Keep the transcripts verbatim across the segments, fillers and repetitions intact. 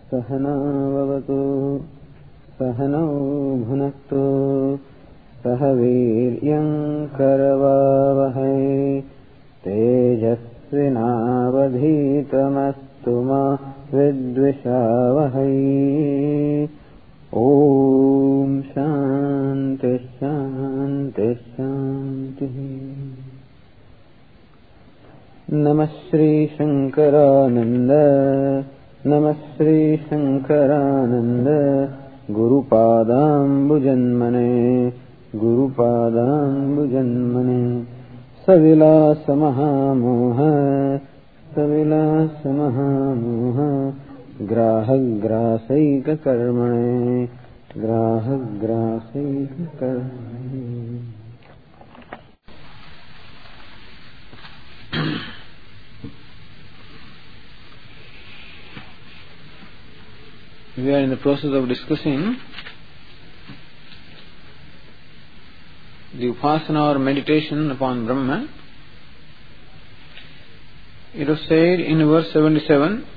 सहना भवतु सहनौ भुनक्तु सह वीर्यं करवावहै तेजस्विनावधीतमस्तु मा विद्विषावहै। ओम शांति शांति शांति। नमः श्री शंकरानंद नमः Shri Shankaranand गुरुपादाम्बुजन्मने गुरुपादाम्बुजन्मने। सविलास महामोह सविलास महामोह ग्राहग्रासैक कर्मणे ग्राहग्रासैक कर्मणे। We are in the process of discussing the upasana or meditation upon Brahma. It was said in verse seventy-seven,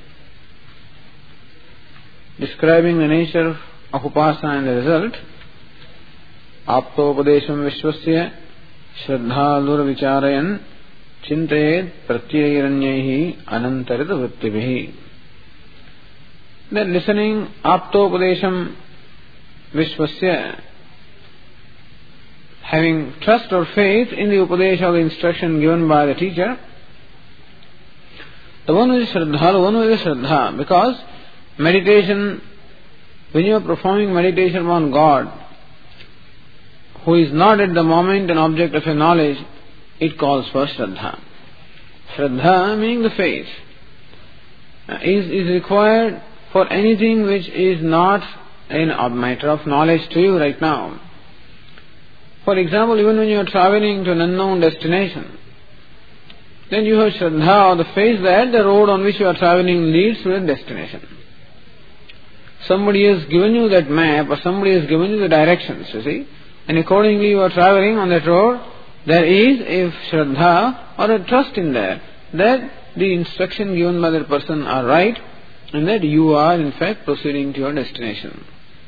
describing the nature of upasana and the result, aptopadesham vishwasya shraddhalur vicharayan chintayet pratyayiranyaihi anantarita vrittibihi. That listening aptopadesham vishwasya, having trust or faith in the upadesha or the instruction given by the teacher, the one who is shraddha, one who is shraddha, because meditation, when you are performing meditation on God, who is not at the moment an object of your knowledge, it calls for shraddha. Shraddha meaning the faith is, is required for anything which is not a matter of knowledge to you right now. For example, even when you are traveling to an unknown destination, then you have shraddha or the faith that the road on which you are traveling leads to a destination. Somebody has given you that map, or somebody has given you the directions, you see, and accordingly you are traveling on that road. There is a shraddha or a trust in there that the instruction given by that person are right, and that you are in fact proceeding to your destination.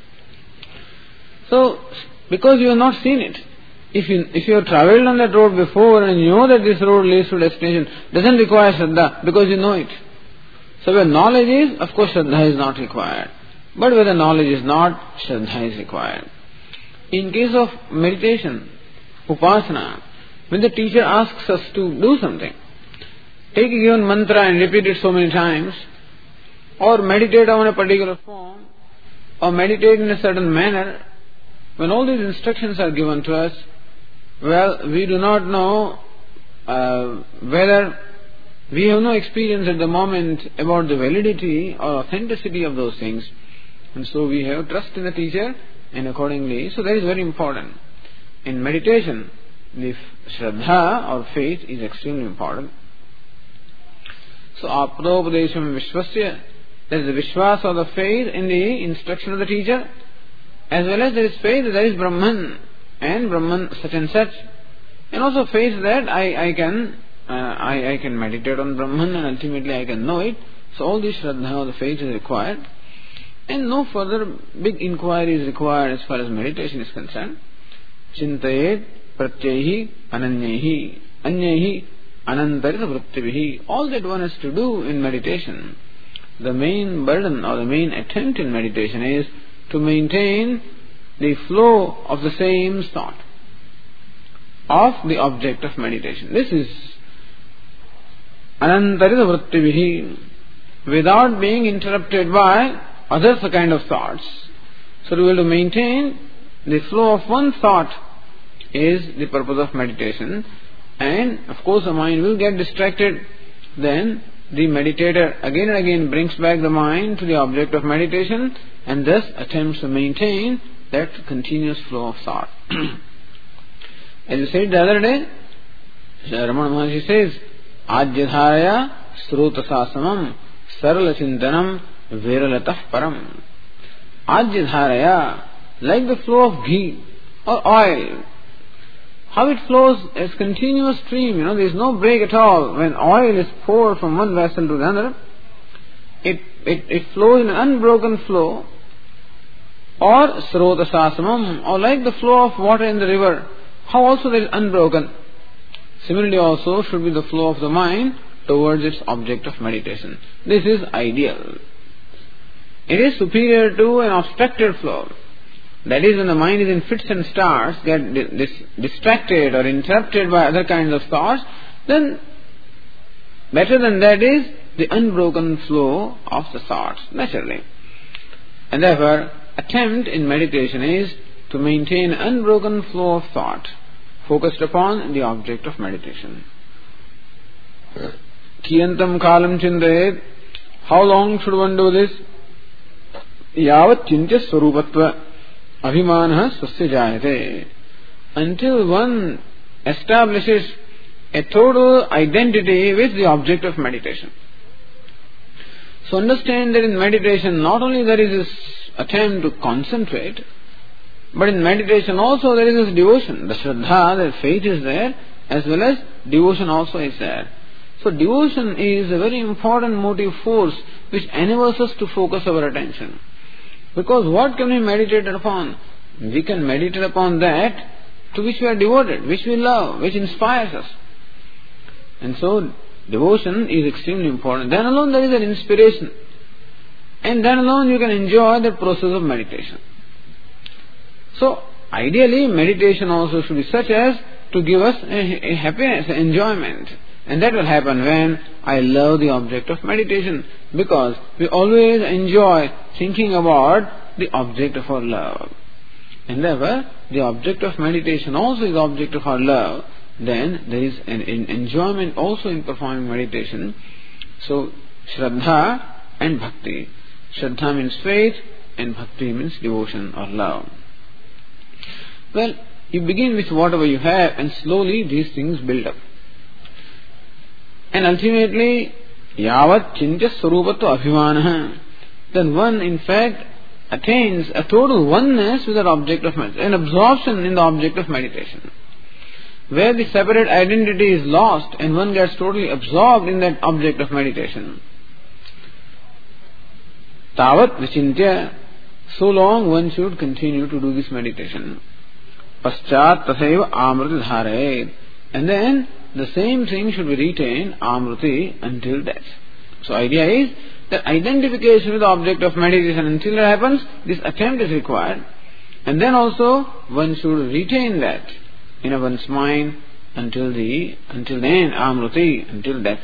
So, because you have not seen it, if you if you have travelled on that road before and you know that this road leads to destination, doesn't require shraddha because you know it. So where knowledge is, of course shraddha is not required. But where the knowledge is not, shraddha is required. In case of meditation, upasana, when the teacher asks us to do something, take a given mantra and repeat it so many times, or meditate on a particular form, or meditate in a certain manner, when all these instructions are given to us, well, we do not know uh, whether we have no experience at the moment about the validity or authenticity of those things, and so we have trust in the teacher, and accordingly, so that is very important. In meditation, the shraddha or faith is extremely important. So, aptopadesham vishwasya, there is the vishwas or the faith in the instruction of the teacher, as well as there is faith that there is Brahman, and Brahman such and such, and also faith that I, I can uh, I, I can meditate on Brahman and ultimately I can know it. So all this shraddha or the faith is required, and no further big inquiry is required as far as meditation is concerned. Chintayet pratyaihi ananyahi anyahi anantarita vrittibihi. All that one has to do in meditation, the main burden or the main attempt in meditation is to maintain the flow of the same thought of the object of meditation. This is anantarita vrittibihi, without being interrupted by other kind of thoughts. So to be able to maintain the flow of one thought is the purpose of meditation, and of course the mind will get distracted. Then the meditator again and again brings back the mind to the object of meditation, and thus attempts to maintain that continuous flow of thought. As you said the other day, Ramana Maharshi says, Ajyadharaya srutasasamam sarala chintanam viralatah param. Ajyadharaya, like the flow of ghee or oil, how it flows as continuous stream, you know, there is no break at all. When oil is poured from one vessel to the other, it, it, it flows in an unbroken flow, or srota sasamam, or like the flow of water in the river, how also that is unbroken. Similarly also should be the flow of the mind towards its object of meditation. This is ideal. It is superior to an obstructed flow. That is, when the mind is in fits and starts, get dis- distracted or interrupted by other kinds of thoughts, then better than that is the unbroken flow of the thoughts, naturally. And therefore, attempt in meditation is to maintain unbroken flow of thought, focused upon the object of meditation. Kiyantam kalam chindayet. How long should one do this? Yavat chintya swarupatva abhimanah swasya jayate. Until one establishes a total identity with the object of meditation. So understand that in meditation not only there is this attempt to concentrate, but in meditation also there is this devotion. The shraddha, the faith is there, as well as devotion also is there. So devotion is a very important motive force which enables us to focus our attention. Because what can we meditate upon? We can meditate upon that to which we are devoted, which we love, which inspires us. And so devotion is extremely important. Then alone there is an inspiration. And then alone you can enjoy the process of meditation. So ideally meditation also should be such as to give us a, a happiness, an enjoyment. And that will happen when I love the object of meditation. Because we always enjoy thinking about the object of our love. And therefore, the object of meditation also is the object of our love. Then there is an, an enjoyment also in performing meditation. So, Shraddha and Bhakti. Shraddha means faith and Bhakti means devotion or love. Well, you begin with whatever you have and slowly these things build up. And ultimately, yavat chintya swarupatva abhimanah. Then one in fact attains a total oneness with that object of meditation, an absorption in the object of meditation. Where the separate identity is lost and one gets totally absorbed in that object of meditation. Tavat vichintya, so long one should continue to do this meditation. Paschat tasaiva amriti dharayet. And then the same thing should be retained, amriti, until death. So idea is that identification with the object of meditation, until that happens, this attempt is required. And then also one should retain that in one's mind until the until then, amriti, until death.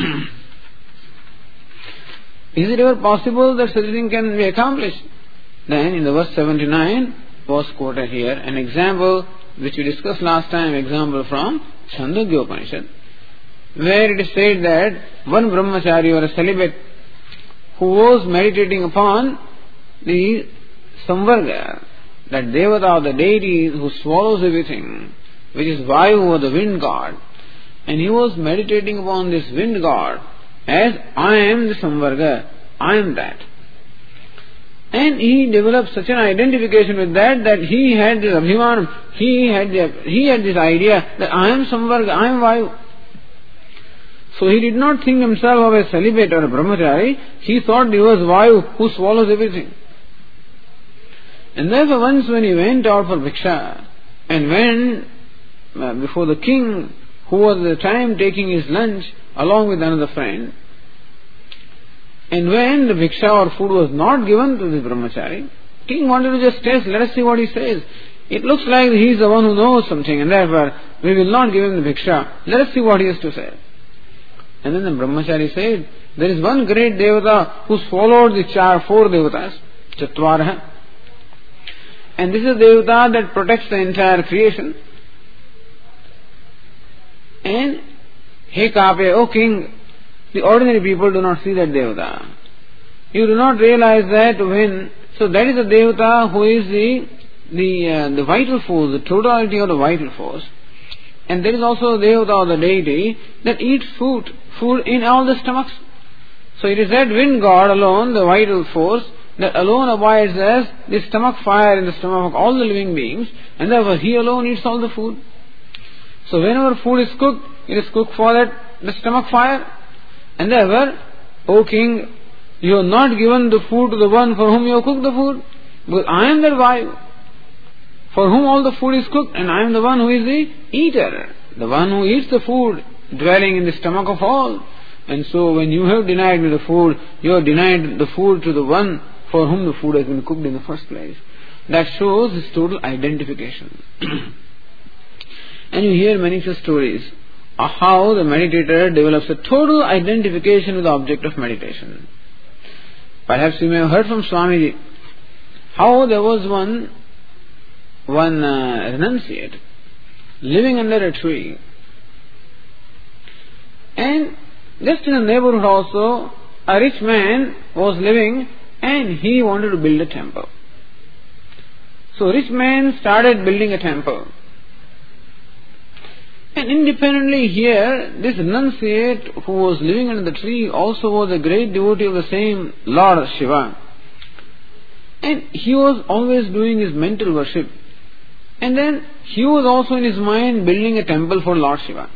Is it ever possible that such a thing can be accomplished? Then in the verse seventy-nine was quoted here an example which we discussed last time, example from Chandogya Upanishad, where it is said that one brahmachari or a celibate who was meditating upon the samvarga, that devata, the deity who swallows everything, which is Vayu or the wind god, and he was meditating upon this wind god as I am the samvarga, I am that. And he developed such an identification with that that he had this abhimanam, he had the, he had this idea that I am samvarga, I am Vayu. So he did not think himself of a celibate or a brahmachari, he thought he was Vayu who swallows everything. And therefore once when he went out for bhiksha, and when uh, before the king, who was at the time taking his lunch along with another friend, and when the bhiksha or food was not given to the brahmachari, king wanted to just taste, let us see what he says. It looks like he is the one who knows something, and therefore we will not give him the bhiksha. Let us see what he has to say. And then the brahmachari said, there is one great devata who swallowed the char, four devatas, Chatvaraha. And this is a devata that protects the entire creation. And, hey Kape, O king, the ordinary people do not see that devata. You do not realize that when, so that is the devata who is the, the, uh, the vital force, the totality of the vital force. And there is also the devata or the deity that eats food, food in all the stomachs. So it is that wind god alone, the vital force, that alone abides as the stomach fire in the stomach of all the living beings, and therefore he alone eats all the food. So whenever food is cooked, it is cooked for that the stomach fire. And therefore, O king, You have not given the food to the one for whom you have cooked the food. Because I am that Vayu, for whom all the food is cooked, and I am the one who is the eater, the one who eats the food, dwelling in the stomach of all. And so when you have denied me the food, you have denied the food to the one for whom the food has been cooked in the first place. That shows his total identification. And you hear many such stories of how the meditator develops a total identification with the object of meditation. Perhaps you may have heard from Swamiji how there was one one uh, renunciate living under a tree, and just in the neighborhood also a rich man was living, and he wanted to build a temple. So rich man started building a temple, and independently here this renunciate who was living under the tree also was a great devotee of the same Lord Shiva, and he was always doing his mental worship, and then he was also in his mind building a temple for Lord Shiva.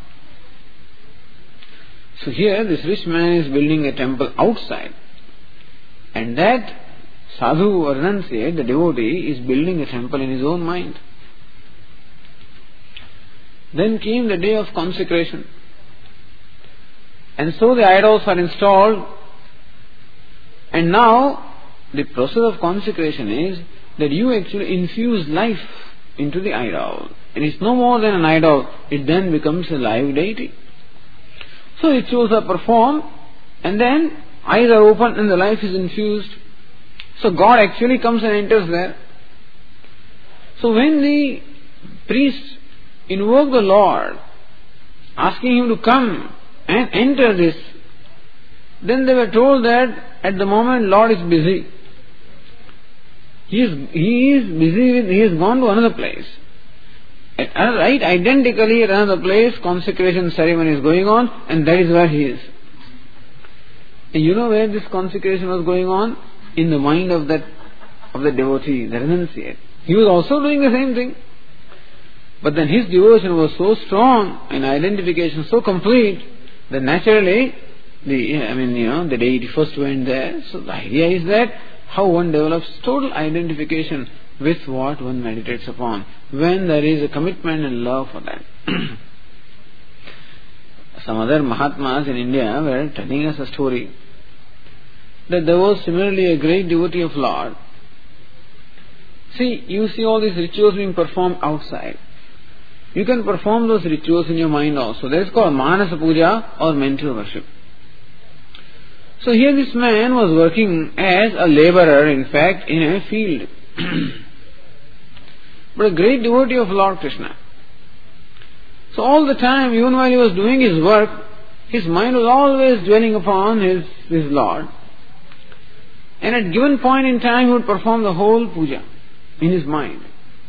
So here this rich man is building a temple outside, and that sadhu or renunciate, the devotee, is building a temple in his own mind. Then came the day of consecration, and so the idols are installed, and now the process of consecration is that you actually infuse life into the idol, and it's no more than an idol, it then becomes a live deity. So rituals are performed, and then eyes are opened and the life is infused. So God actually comes and enters there. So when the priests invoke the Lord, asking him to come and enter this, then they were told that at the moment Lord is busy. He is, he is busy with, he has gone to another place. At, right identically at another place, consecration ceremony is going on, and that is where he is. And you know where this consecration was going on? In the mind of that of the devotee, the renunciate. He was also doing the same thing. But then his devotion was so strong and identification so complete that naturally the I mean you know the deity first went there. So the idea is that how one develops total identification with what one meditates upon, when there is a commitment and love for that. Some other Mahatmas in India were telling us a story that there was similarly a great devotee of Lord. See, you see all these rituals being performed outside. You can perform those rituals in your mind also. That is called Manasa Puja or mental worship. So here this man was working as a laborer, in fact, in a field. But a great devotee of Lord Krishna. So all the time, even while he was doing his work, his mind was always dwelling upon his, his Lord. And at given point in time, he would perform the whole puja in his mind.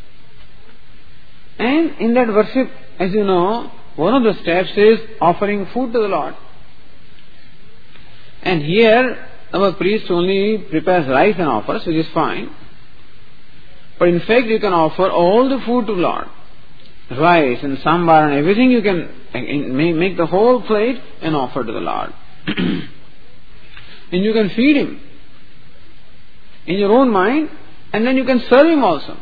And in that worship, as you know, one of the steps is offering food to the Lord. And here, our priest only prepares rice and offers, which is fine. But in fact, you can offer all the food to Lord. Rice and sambar and everything, you can make the whole plate and offer to the Lord. And you can feed him in your own mind, and then you can serve him also.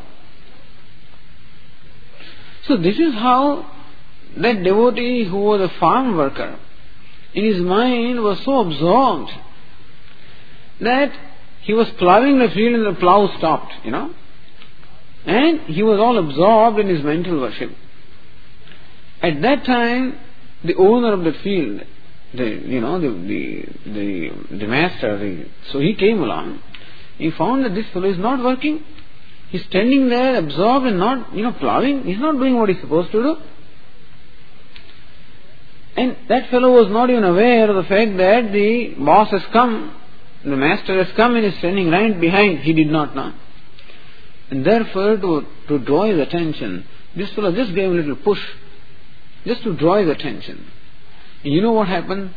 So this is how that devotee who was a farm worker, in his mind was so absorbed that he was plowing the field and the plow stopped, you know. And he was all absorbed in his mental worship. At that time, the owner of the field, the you know the the the, the master, the, so he came along. He found that this fellow is not working. He's standing there absorbed and not you know plowing. He's not doing what he's supposed to do. And that fellow was not even aware of the fact that the boss has come, the master has come and is standing right behind. He did not know. And therefore, to, to draw his attention, this fellow just gave a little push, just to draw his attention. And you know what happened?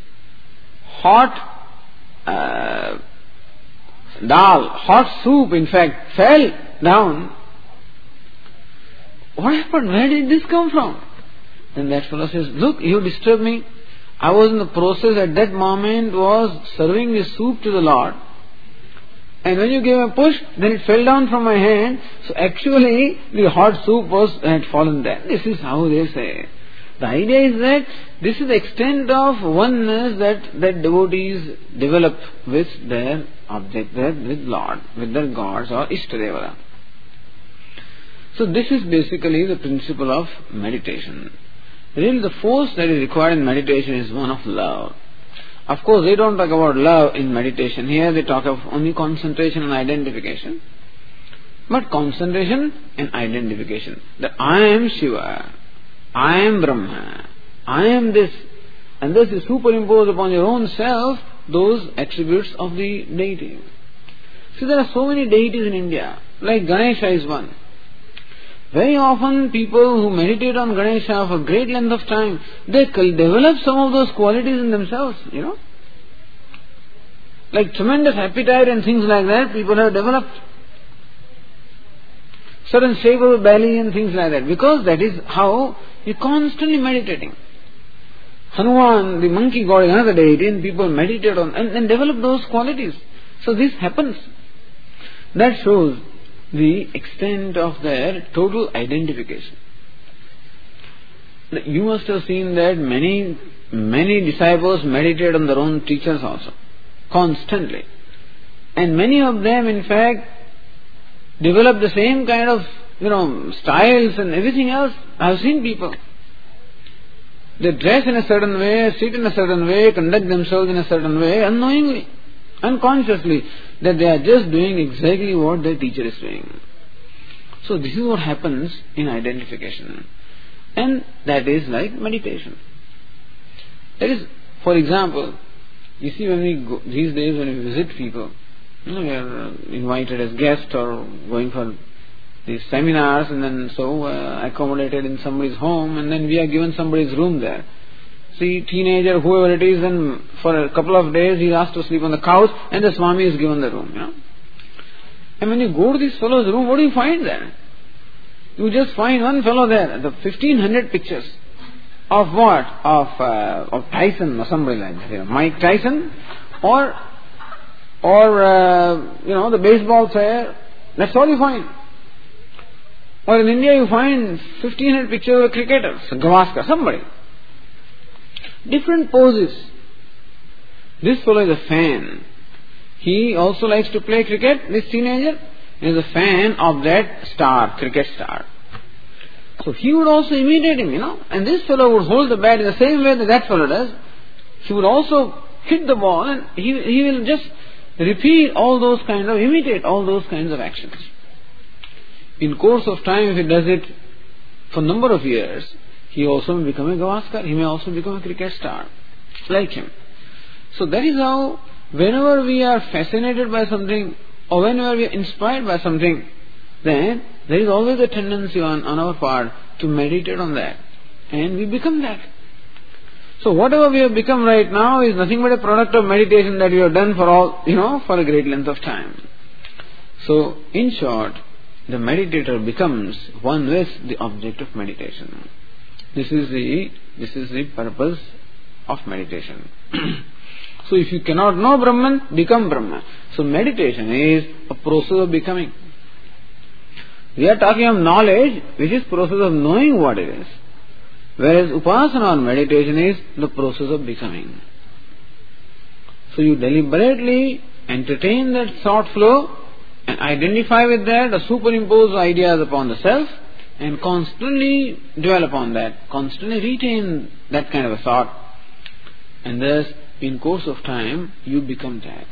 Hot uh, dal, hot soup, in fact, fell down. What happened? Where did this come from? Then that fellow says, look, you disturbed me. I was in the process at that moment was serving the soup to the Lord. And when you gave a push, then it fell down from my hand. So actually, the hot soup was had fallen there. This is how they say. The idea is that this is the extent of oneness that, that devotees develop with their object, with Lord, with their gods or Ishtadevata. So this is basically the principle of meditation. Really the force that is required in meditation is one of love. Of course, they don't talk about love in meditation. Here they talk of only concentration and identification. But concentration and identification. That I am Shiva, I am Brahma, I am this. And thus you superimpose upon your own self those attributes of the deity. See, there are so many deities in India. Like Ganesha is one. Very often people who meditate on Ganesha for great length of time, they develop some of those qualities in themselves, you know. Like tremendous appetite and things like that, people have developed. Certain shape of the belly and things like that. Because that is how you're constantly meditating. Hanuman, the monkey god, is another deity, and people meditate on and, and develop those qualities. So this happens. That shows the extent of their total identification. You must have seen that many, many disciples meditate on their own teachers also, constantly. And many of them, in fact, develop the same kind of, you know, styles and everything else. I have seen people. They dress in a certain way, sit in a certain way, conduct themselves in a certain way, unknowingly, unconsciously, that they are just doing exactly what their teacher is doing. So this is what happens in identification. And that is like meditation. That is, for example, you see when we go, these days when we visit people, you know, we are invited as guests or going for these seminars and then so uh, accommodated in somebody's home, and then we are given somebody's room there. See, teenager, whoever it is, and for a couple of days he is asked to sleep on the couch and the Swami is given the room, you know. And when you go to this fellow's room, what do you find there? You just find one fellow there, the fifteen hundred pictures of what? Of uh, of Tyson or somebody like that, you know, Mike Tyson, or or uh, you know, the baseball player. That's all you find. Or in India you find fifteen hundred pictures of cricketers, Gavaskar, somebody. Different poses. This fellow is a fan. He also likes to play cricket, this teenager. He is a fan of that star, cricket star. So he would also imitate him, you know. And this fellow would hold the bat in the same way that that fellow does. He would also hit the ball and he, he will just repeat all those kinds of, imitate all those kinds of actions. In course of time, if he does it for a number of years, he also may become a Gavaskar, he may also become a cricket star, like him. So that is how, whenever we are fascinated by something, or whenever we are inspired by something, then there is always a tendency on, on our part to meditate on that. And we become that. So whatever we have become right now is nothing but a product of meditation that we have done for all, you know, for a great length of time. So, in short, the meditator becomes one with the object of meditation. This is the this is the purpose of meditation. So if you cannot know Brahman, become Brahman. So meditation is a process of becoming. We are talking of knowledge, which is process of knowing what it is. Whereas upasana or meditation is the process of becoming. So you deliberately entertain that thought flow and identify with that, or superimpose ideas upon the self, and constantly dwell upon that, constantly retain that kind of a thought. And thus, in course of time, you become that.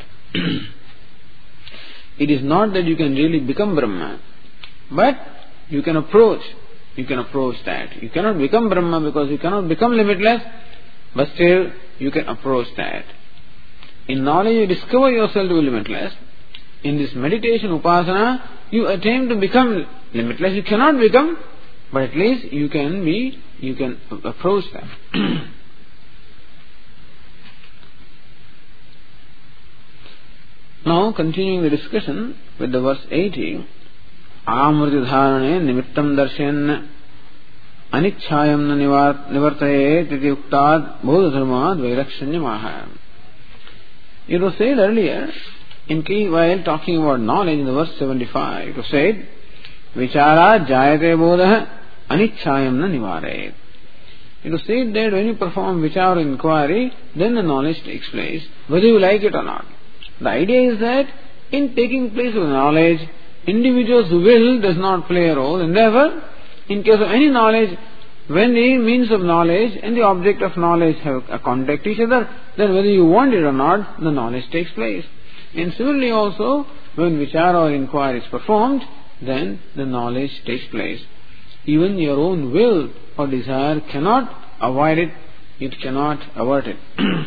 It is not that you can really become Brahma, but you can approach, you can approach that. You cannot become Brahma because you cannot become limitless, but still you can approach that. In knowledge you discover yourself to be limitless. In this meditation, upasana, you attempt to become limitless. You cannot become, but at least you can be, you can approach that. Now, continuing the discussion with the verse eighty, Amriti dharane nimittam darsyan. अनिच्छायम न निवर्तयेत इति उक्ताद बौद्ध धर्माद वैलक्षण्यमाह. It was said earlier, in key, while talking about knowledge in the verse seventy-five, it was said, Vichara jayate bodha anichchayam na nivarayet. It was said that when you perform vichara or inquiry, then the knowledge takes place, whether you like it or not. The idea is that in taking place of knowledge, individual's will does not play a role, and therefore, in case of any knowledge, when the means of knowledge and the object of knowledge have a contact each other, then whether you want it or not, the knowledge takes place. And similarly also, when vichara or inquiry is performed, then the knowledge takes place. Even your own will or desire cannot avoid it, it cannot avert it.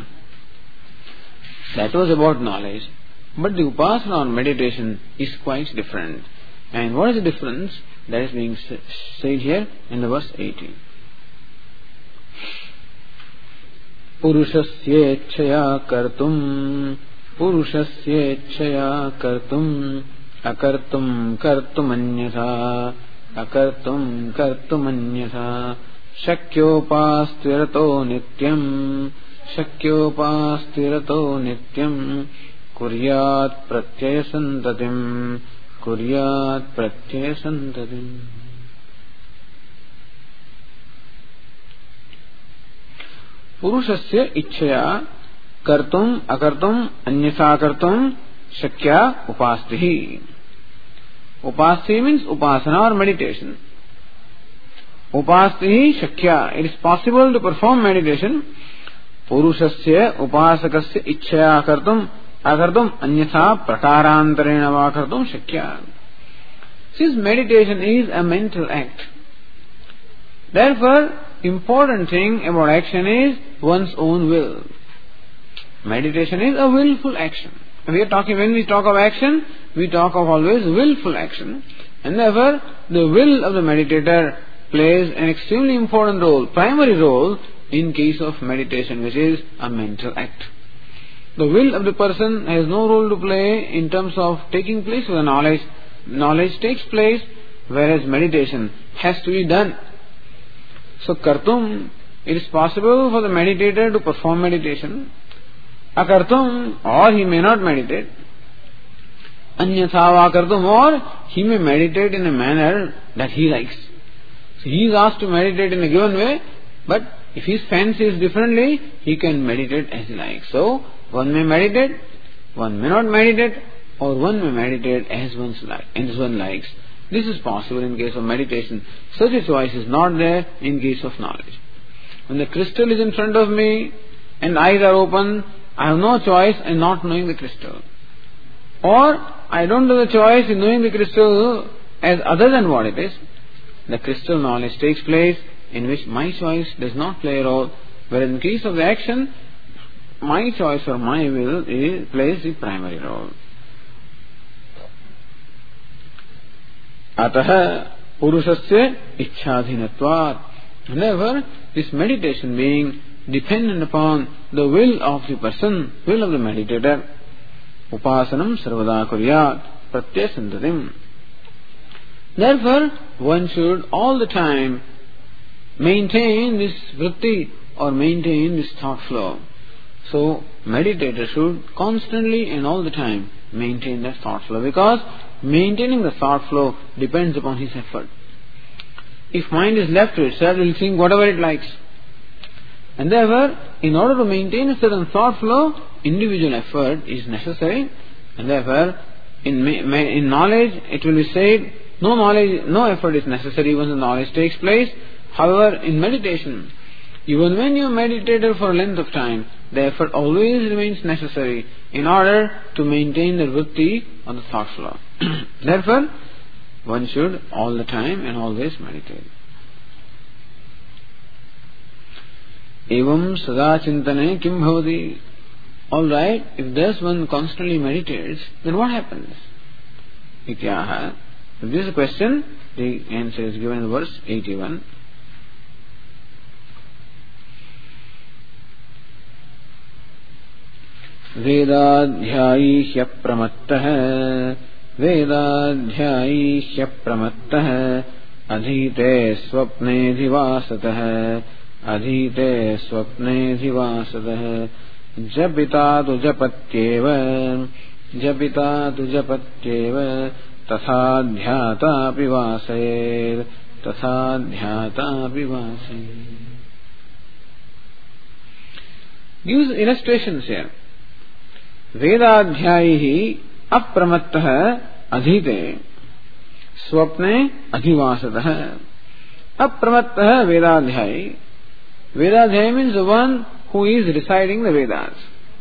That was about knowledge. But the upasana or meditation is quite different. And what is the difference? That is being said here in the verse eighteen. Purushasyeච්ඡया kartum Purushasyeච්ඡया kartum Akartum kartumanyatha Akartum kartumanyatha Shakyopastvirato nityam Shakyopastvirato nityam Kuryat pratyaya santatim Kuryat pratyaya santatim. Purushasya ichchaya kartum akartum anyatha kartum shakya upastihi. Upastihi means upasana or meditation. Upastihi shakya. It is possible to perform meditation. Purushasya upasakasya ichchaya kartum akartum anyatha prakarantarena va kartum shakya. Since meditation is a mental act, therefore important thing about action is one's own will. Meditation is a willful action. We are talking, when we talk of action, we talk of always willful action. And therefore, the will of the meditator plays an extremely important role, primary role, in case of meditation, which is a mental act. The will of the person has no role to play in terms of taking place with the knowledge. Knowledge takes place, whereas meditation has to be done. So, kartum, it is possible for the meditator to perform meditation. Akartum, or he may not meditate. Anyatha va kartum, or he may meditate in a manner that he likes. So, he is asked to meditate in a given way, but if his fancy is differently, he can meditate as he likes. So, one may meditate, one may not meditate, or one may meditate as one's like, as one likes. This is possible in case of meditation. Such a choice is not there in case of knowledge. When the crystal is in front of me and eyes are open, I have no choice in not knowing the crystal. Or I don't have the choice in knowing the crystal as other than what it is. The crystal knowledge takes place in which my choice does not play a role. Whereas in case of the action, my choice or my will is, plays the primary role. Ataha purushasya ichchadhinatvat. Therefore, this meditation being dependent upon the will of the person, will of the meditator, upasanam sarvada kuryat pratyaya santatim. Therefore, one should all the time maintain this vritti or maintain this thought flow. So, meditator should constantly and all the time maintain that thought flow, because maintaining the thought flow depends upon his effort. If mind is left to itself, it will think whatever it likes. And therefore, in order to maintain a certain thought flow, individual effort is necessary. And therefore, in in knowledge, it will be said, no knowledge, no effort is necessary once the knowledge takes place. However, in meditation, even when you meditated for a length of time, the effort always remains necessary in order to maintain the vritti on the thought flow. Therefore, one should all the time and always meditate. Evam sada chintane kim bhavati. Alright, if thus one constantly meditates, then what happens? Ityaha. If this is a question, the answer is given in verse eighty-one. Vedadhyayi hyapramattah Vedadhyayi hyapramattah adhite swapne dhivasatah, adhite swapne dhivasatah, japita tu japatyeva, japita tu japatyeva, tatha dhyata pivasayed, tatha dhyata pivasayed. Gives illustrations here. Vedadhyayihi apramattah adhite, swapne adhivasatah. Apramattah vedadhyayi. Vedadhyayi means the one who is reciting the Vedas.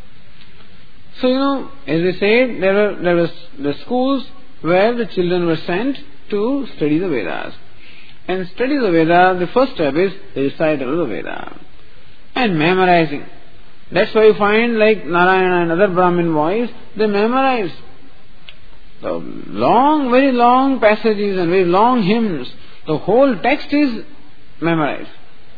So, you know, as we said, there were, there was the schools where the children were sent to study the Vedas. And study the Vedas, the first step is the recital of the Veda. And memorizing. That's why you find like Narayana and other Brahmin boys, they memorize the long, very long passages and very long hymns. The whole text is memorized.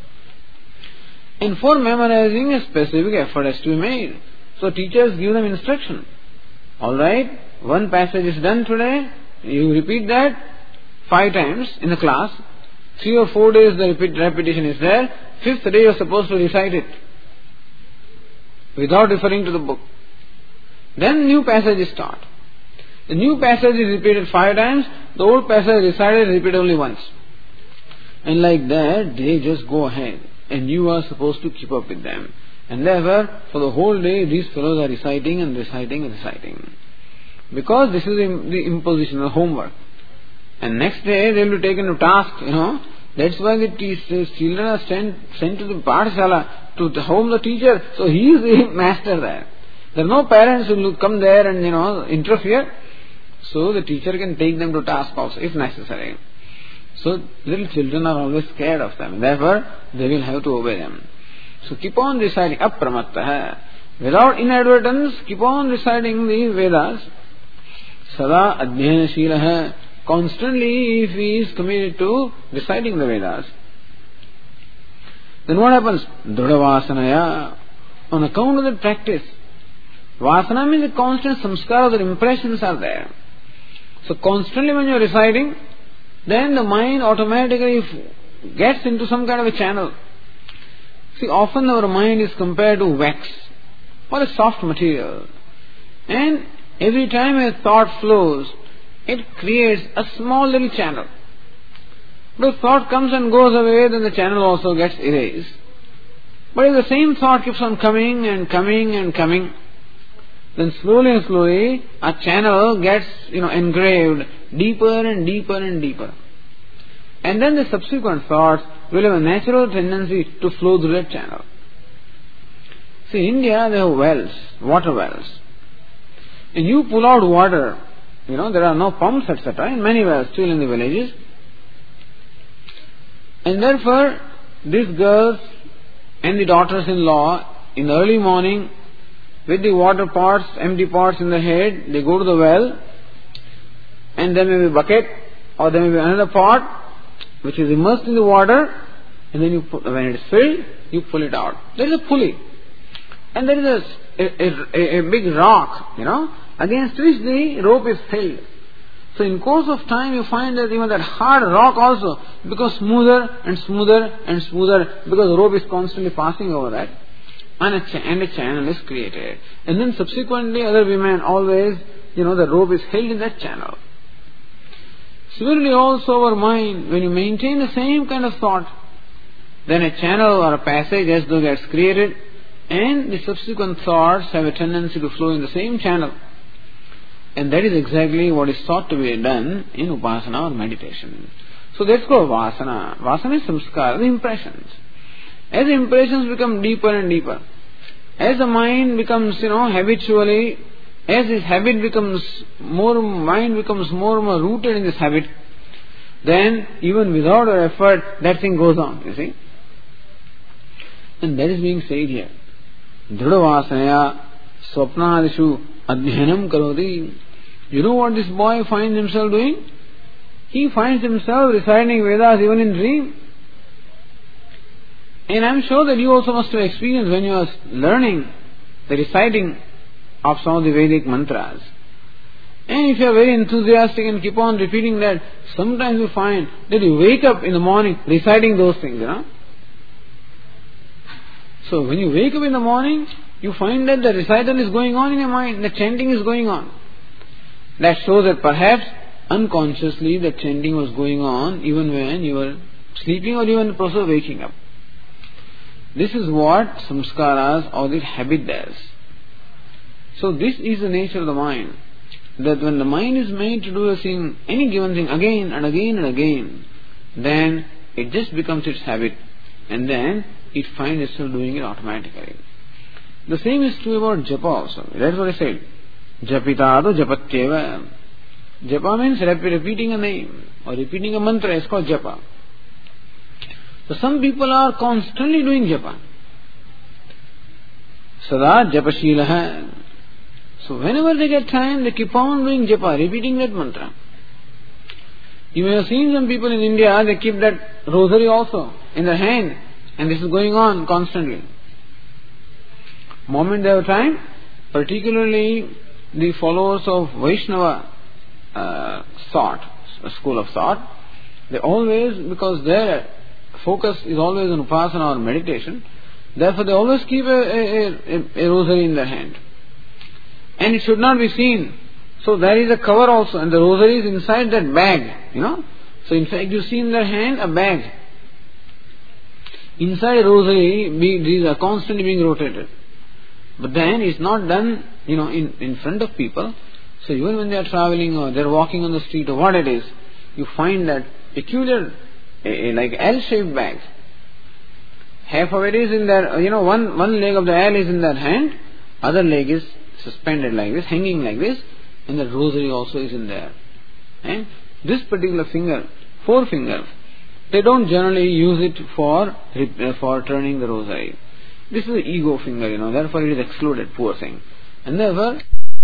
And for memorizing, a specific effort has to be made. So teachers give them instruction. Alright, one passage is done today, you repeat that five times in the class. Three or four days the repeat, repetition is there. Fifth day you are supposed to recite it without referring to the book. Then new passage is taught. The new passage is repeated five times, the old passage recited repeated only once. And like that, they just go ahead. And you are supposed to keep up with them. And therefore, for the whole day, these fellows are reciting and reciting and reciting. Because this is the imposition of homework. And next day, they will be taken to task, you know. That's why the children are sent, sent to the Pathshala, to the home the teacher. So he is the master there. There are no parents who will come there and, you know, interfere. So the teacher can take them to task also, if necessary. So little children are always scared of them. Therefore, they will have to obey them. So keep on reciting apramattah. Without inadvertence, keep on reciting the Vedas. Sada adhyayanaशीलः. Constantly, if he is committed to reciting the Vedas. Then what happens? Dhrudavasanaya. On account of the practice. Vasana means the constant samskara, the impressions are there. So constantly when you are reciting, then the mind automatically gets into some kind of a channel. See, often our mind is compared to wax or a soft material. And every time a thought flows, it creates a small little channel. But if thought comes and goes away, then the channel also gets erased. But if the same thought keeps on coming and coming and coming, then slowly and slowly a channel gets, you know, engraved deeper and deeper and deeper. And then the subsequent thoughts will have a natural tendency to flow through that channel. See, in India they have wells, water wells. And you pull out water, you know, there are no pumps, et cetera, in many wells still in the villages. And therefore, these girls and the daughters-in-law, in the early morning, with the water pots, empty pots in their head, they go to the well, and there may be a bucket, or there may be another pot, which is immersed in the water, and then you put, when it is filled, you pull it out. There is a pulley. And there is a, a, a, a big rock, you know, against which the rope is held. So in course of time you find that even that hard rock also becomes smoother and smoother and smoother because the rope is constantly passing over that. And a, ch- and a channel is created. And then subsequently other women always, you know, the rope is held in that channel. Similarly also our mind, when you maintain the same kind of thought, then a channel or a passage as though gets created, and the subsequent thoughts have a tendency to flow in the same channel. And that is exactly what is thought to be done in upasana or meditation. So that's called vasana. Vasana is samskara, the impressions. As the impressions become deeper and deeper, as the mind becomes, you know, habitually, as this habit becomes more, mind becomes more and more rooted in this habit, then even without our effort, that thing goes on, you see. And that is being said here. Dhrudavasanaya swapnadishu adhyanam karoti. You know what this boy finds himself doing? He finds himself reciting Vedas even in dream. And I am sure that you also must have experienced when you are learning the reciting of some of the Vedic mantras. And if you are very enthusiastic and keep on repeating that, sometimes you find that you wake up in the morning reciting those things, you know. So when you wake up in the morning, you find that the recital is going on in your mind, the chanting is going on. That shows that perhaps unconsciously the chanting was going on even when you were sleeping or even in the process of waking up. This is what samskaras or this habit does. So this is the nature of the mind. That when the mind is made to do a thing, any given thing again and again and again, then it just becomes its habit, and then it finds itself doing it automatically. The same is true about japa also. That's what I said. Japitado japatyeva. Japa means repeating a name or repeating a mantra. It's called japa. So some people are constantly doing japa. Sada japashilaha. So whenever they get time, they keep on doing japa, repeating that mantra. You may have seen some people in India, they keep that rosary also in their hand, and this is going on constantly. Moment they have time, particularly the followers of Vaishnava uh, thought, school of thought, they always, because their focus is always on upasana or meditation, therefore they always keep a, a, a, a rosary in their hand. And it should not be seen. So there is a cover also, and the rosary is inside that bag, you know. So in fact you see in their hand a bag. Inside a rosary, these are constantly being rotated. But then it's not done, you know, in, in front of people. So even when they are traveling or they are walking on the street or what it is, you find that peculiar, a, a, like L-shaped bag. Half of it is in their, you know, one, one leg of the L is in their hand, other leg is suspended like this, hanging like this, and the rosary also is in there. And this particular finger, forefinger, they don't generally use it for for turning the rosary. This is the ego finger, you know, therefore it is excluded, poor thing. And therefore,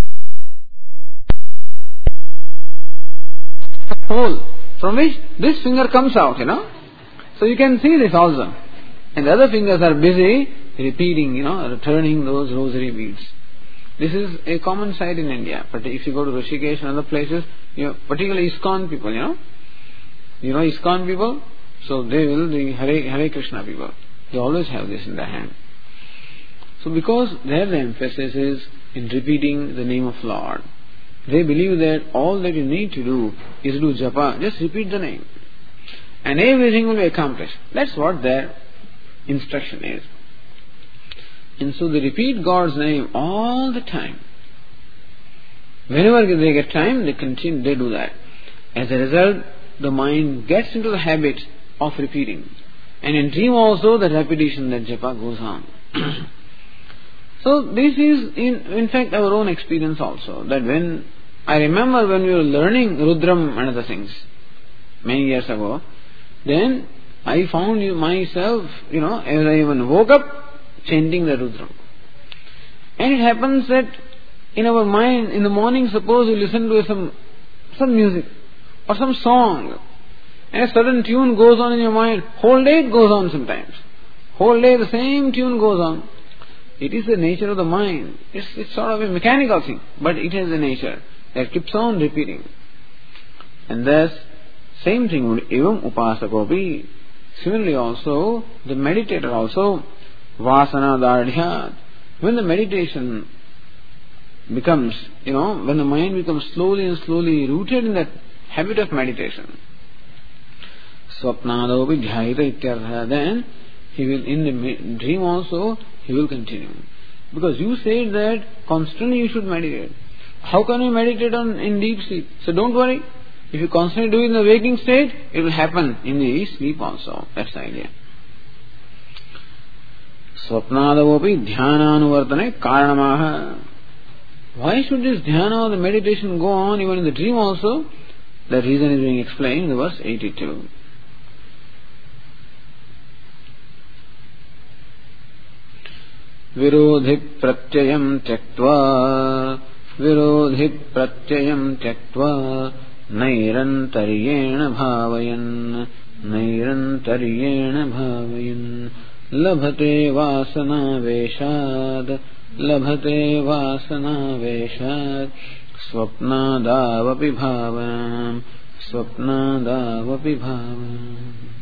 hole from which this finger comes out, you know. So you can see this also. And the other fingers are busy repeating, you know, returning those rosary beads. This is a common sight in India. But if you go to Rishikesh and other places, you know, particularly ISKCON people, you know, you know ISKCON people, so they will, the Hare, Hare Krishna people, they always have this in their hand. So because there the emphasis is in repeating the name of Lord, they believe that all that you need to do is do japa, just repeat the name, and everything will be accomplished. That's what their instruction is. And so they repeat God's name all the time. Whenever they get time, they continue, they do that. As a result, the mind gets into the habit of repeating. And in dream also, the repetition, that japa goes on. So this is in, in fact our own experience also. That when, I remember when we were learning Rudram and other things, many years ago, then I found myself, you know, as I even woke up, chanting the Rudram. And it happens that in our mind, in the morning, suppose you listen to some some music or some song, and a certain tune goes on in your mind, whole day it goes on sometimes. Whole day the same tune goes on. It is the nature of the mind. It's, it's sort of a mechanical thing, but it has a nature that keeps on repeating. And thus, same thing would evam upasakopi. Similarly also, the meditator also, vasana dardhyat. When the meditation becomes, you know, when the mind becomes slowly and slowly rooted in that habit of meditation, swapnadopi dhyayita ityartha, then he will, in the dream also, he will continue. Because you said that constantly you should meditate. How can you meditate on in deep sleep? So don't worry. If you constantly do it in the waking state, it will happen in the sleep also. That's the idea. Swapnadavopi dhyananuvartane karanamaha. Why should this dhyana or the meditation go on even in the dream also? The reason is being explained in the verse eighty-two. Virodhi pratyayam tyaktva Virodhi pratyayam tyaktva Nairantaryena bhavayan Nairantaryena bhavayan Labhate vasana veshad Labhate vasana veshad Swapnadavapi bhavam swapnadavapi bhava.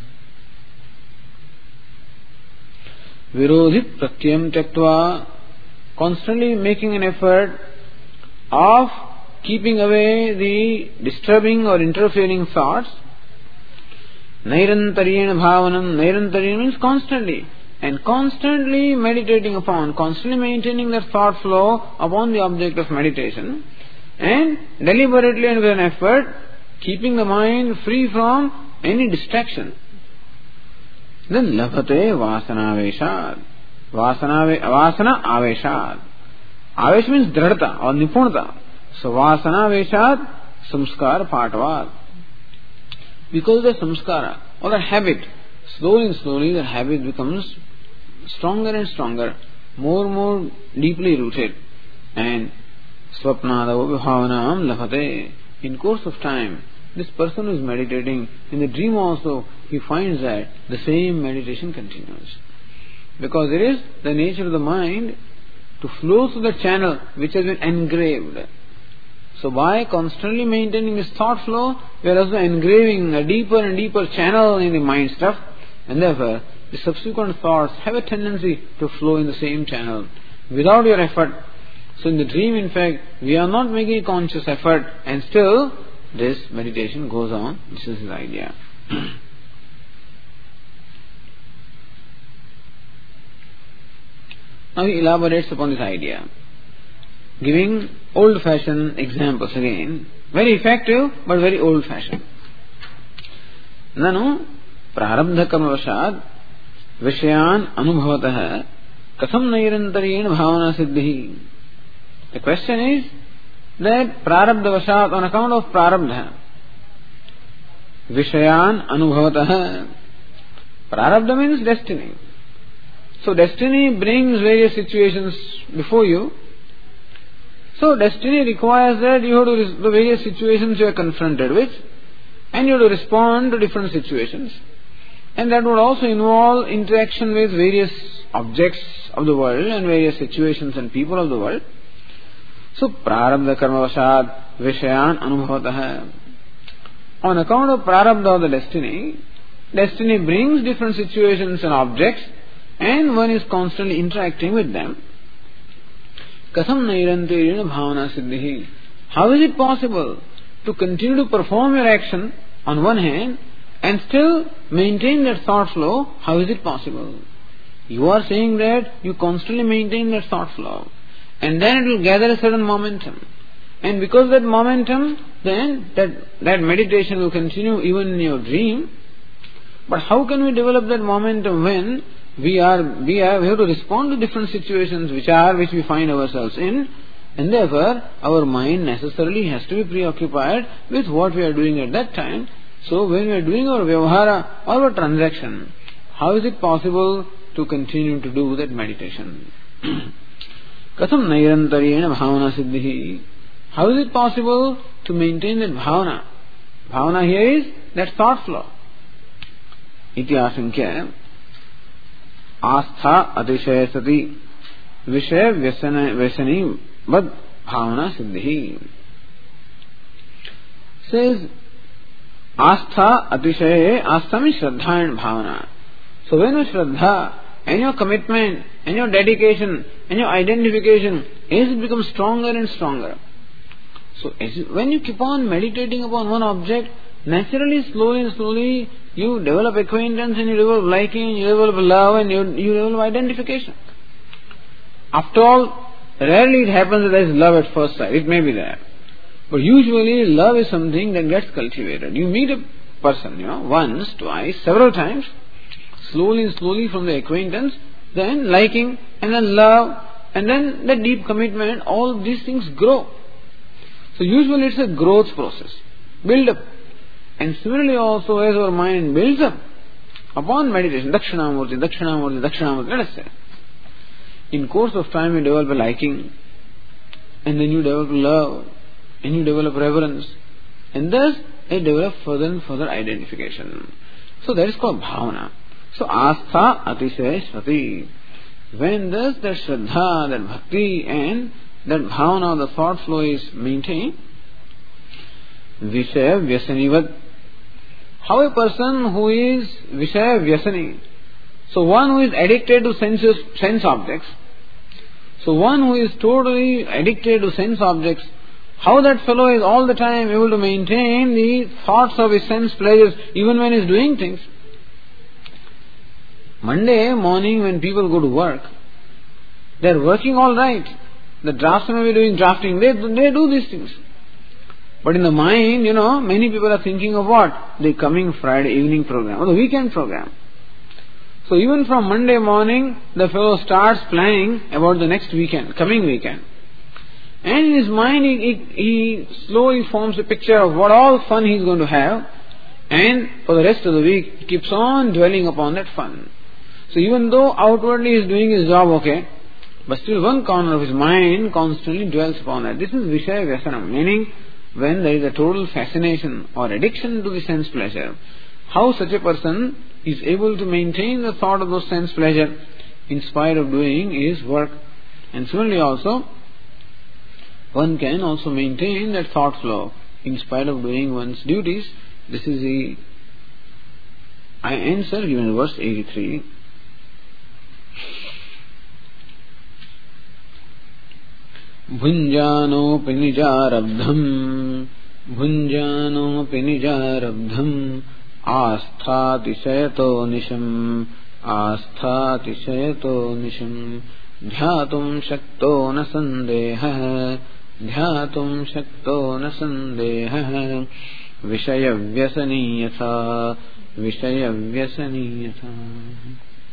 Virodhi pratyam tyaktva, constantly making an effort of keeping away the disturbing or interfering thoughts. Nairantariyena bhavanam, nairantariyena means constantly, and constantly meditating upon, constantly maintaining that thought flow upon the object of meditation, and deliberately and with an effort, keeping the mind free from any distraction. Then labhate vasanaveshad. Vasana, vasana aveshad. Avesh means dradhata or nipunata. So vasanaveshad, samskara patavad. Because the samskara or a habit, slowly and slowly the habit becomes stronger and stronger, more and more deeply rooted. And swapnadava bhavanam labhate. In course of time, this person who is meditating, in the dream also, he finds that the same meditation continues. Because it is the nature of the mind to flow through the channel which has been engraved. So by constantly maintaining this thought flow, we are also engraving a deeper and deeper channel in the mind stuff, and therefore the subsequent thoughts have a tendency to flow in the same channel without your effort. So in the dream, in fact, we are not making a conscious effort, and still this meditation goes on. This is his idea. Now he elaborates upon this idea, giving old-fashioned examples again, very effective but very old-fashioned. Nanu prarabdha karmavashad vishayan anubhavatah katham nairantariyena bhavana siddhi. The question is that prarabdha vashat, on account of prarabdha, vishayan anubhavatah. Prarabdha means destiny. So destiny brings various situations before you. So destiny requires that you have to, the various situations you are confronted with, and you have to respond to different situations. And that would also involve interaction with various objects of the world and various situations and people of the world. So prarabdha karma vasad vishayan anubhavatah. On account of prarabdha of the destiny, destiny brings different situations and objects, and one is constantly interacting with them. Katham nairantariyena bhavana siddhi. How is it possible to continue to perform your action on one hand and still maintain that thought flow? How is it possible? You are saying that you constantly maintain that thought flow, and then it will gather a certain momentum. And because of that momentum, then that, that meditation will continue even in your dream. But how can we develop that momentum when we are, we are, we have to respond to different situations which are, which we find ourselves in, and therefore our mind necessarily has to be preoccupied with what we are doing at that time. So when we are doing our vyavahara or our transaction, how is it possible to continue to do that meditation? Katham nairantariyena bhavana siddhi. How is it possible to maintain that bhavana? Bhavana here is that thought flow. Iti asankya astha atishaya sati vishaya vyasani vad bhavana siddhi. Says astha atishaya, astha means shraddha and bhavana. So when your shraddha and your commitment and your dedication and your identification, as it becomes stronger and stronger. So as you, when you keep on meditating upon one object, naturally, slowly and slowly, you develop acquaintance and you develop liking, you develop love, and you, you develop identification. After all, rarely it happens that there is love at first sight. It may be there. But usually, love is something that gets cultivated. You meet a person, you know, once, twice, several times, slowly and slowly from the acquaintance, then liking, and then love, and then the deep commitment, all these things grow. So usually it's a growth process, build up. And similarly also as our mind builds up upon meditation, Dakshinamurti, Dakshinamurti, Dakshinamurti, let us say. In course of time you develop a liking, and then you develop love, and you develop reverence, and thus you develop further and further identification. So that is called bhavana. So astha atishaya swati. When thus that shraddha, that bhakti and that bhavana, the thought flow is maintained, Vishaya Vyasanivad. How a person who is Vishaya Vyasani, so one who is addicted to senses, sense objects, so one who is totally addicted to sense objects, how that fellow is all the time able to maintain the thoughts of his sense pleasures even when he is doing things. Monday morning when people go to work, they are working all right. The draftsmen may be doing drafting, they, they do these things. But in the mind, you know, many people are thinking of what? The coming Friday evening program or the weekend program. So even from Monday morning, the fellow starts planning about the next weekend, coming weekend. And in his mind, he, he, he slowly forms a picture of what all fun he is going to have. And for the rest of the week, he keeps on dwelling upon that fun. So even though outwardly he is doing his job okay, but still one corner of his mind constantly dwells upon that. This is Vishaya Vyasanam, meaning when there is a total fascination or addiction to the sense pleasure, how such a person is able to maintain the thought of those sense pleasure in spite of doing his work. And similarly also, one can also maintain that thought flow in spite of doing one's duties. This is the answer given in verse eighty-three. Bhunjanopi nijarabdham Bhunjanopi nijarabdham Asthatishayato nisham Asthatishayato nisham Dhyatum shakto na sandeha Dhyatum shakto na sandeha Vishaya vyasaniyatha Vishaya vyasaniyatha.